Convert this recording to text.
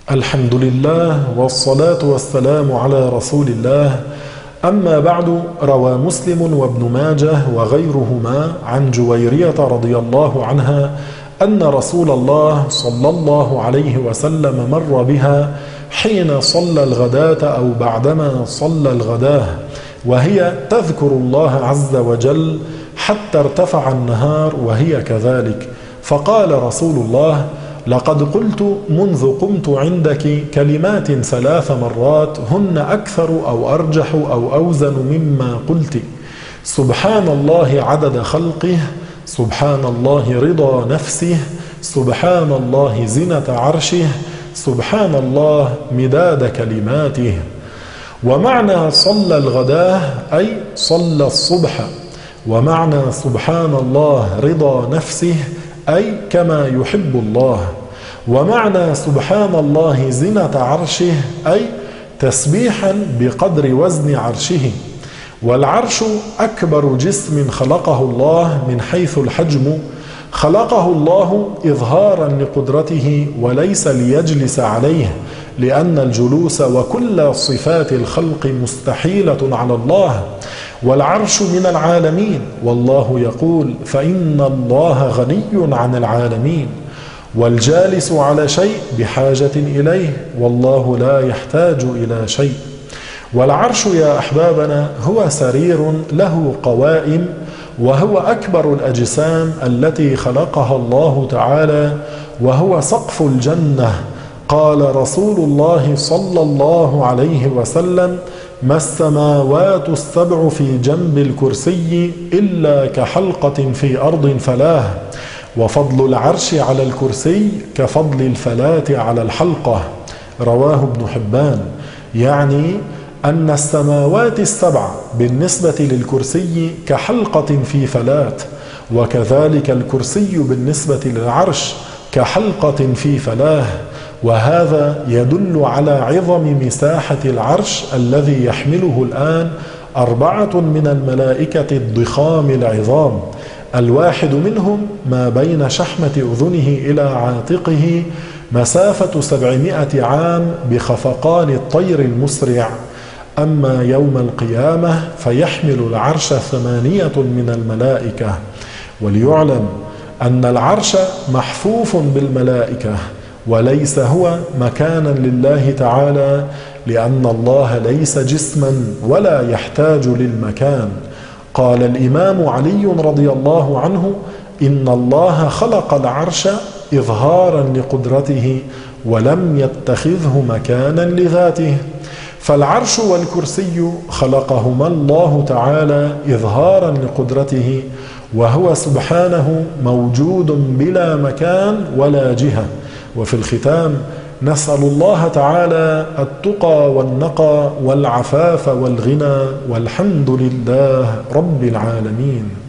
الحمد لله والصلاة والسلام على رسول الله. أما بعد، روى مسلم وابن ماجه وغيرهما عن جويرية رضي الله عنها أن رسول الله صلى الله عليه وسلم مر بها حين صلى الغداة أو بعدما صلى الغداة، وهي تذكر الله عز وجل حتى ارتفع النهار وهي كذلك، فقال رسول الله: لقد قلت منذ قمت عندك كلمات 3 مرات هن أكثر أو أرجح أو أوزن مما قلت: سبحان الله عدد خلقه، سبحان الله رضا نفسه، سبحان الله زنة عرشه، سبحان الله مداد كلماته. ومعنى صلى الغداة أي صلى الصبح، ومعنى سبحان الله رضا نفسه أي كما يحب الله، ومعنى سبحان الله زنة عرشه أي تسبيحا بقدر وزن عرشه. والعرش أكبر جسم خلقه الله من حيث الحجم، خلقه الله إظهارا لقدرته وليس ليجلس عليه، لأن الجلوس وكل صفات الخلق مستحيلة على الله. والعرش من العالمين، والله يقول: فإن الله غني عن العالمين. والجالس على شيء بحاجة إليه، والله لا يحتاج إلى شيء. والعرش يا أحبابنا هو سرير له قوائم، وهو أكبر الأجسام التي خلقها الله تعالى، وهو سقف الجنة. قال رسول الله صلى الله عليه وسلم: ما السماوات السبع في جنب الكرسي إلا كحلقة في أرض فلاه، وفضل العرش على الكرسي كفضل الفلاة على الحلقة. رواه ابن حبان. يعني أن السماوات السبع بالنسبة للكرسي كحلقة في فلاة، وكذلك الكرسي بالنسبة للعرش كحلقة في فلاه. وهذا يدل على عظم مساحة العرش الذي يحمله الآن 4 من الملائكة الضخام العظام، الواحد منهم ما بين شحمة أذنه إلى عاتقه مسافة 700 عام بخفقان الطير المسرع. أما يوم القيامة فيحمل العرش 8 من الملائكة. وليعلم أن العرش محفوف بالملائكة، وليس هو مكانا لله تعالى، لأن الله ليس جسما ولا يحتاج للمكان. قال الإمام علي رضي الله عنه: إن الله خلق العرش إظهارا لقدرته ولم يتخذه مكانا لذاته. فالعرش والكرسي خلقهما الله تعالى إظهارا لقدرته، وهو سبحانه موجود بلا مكان ولا جهة. وفي الختام نسأل الله تعالى التقى والنقى والعفاف والغنى، والحمد لله رب العالمين.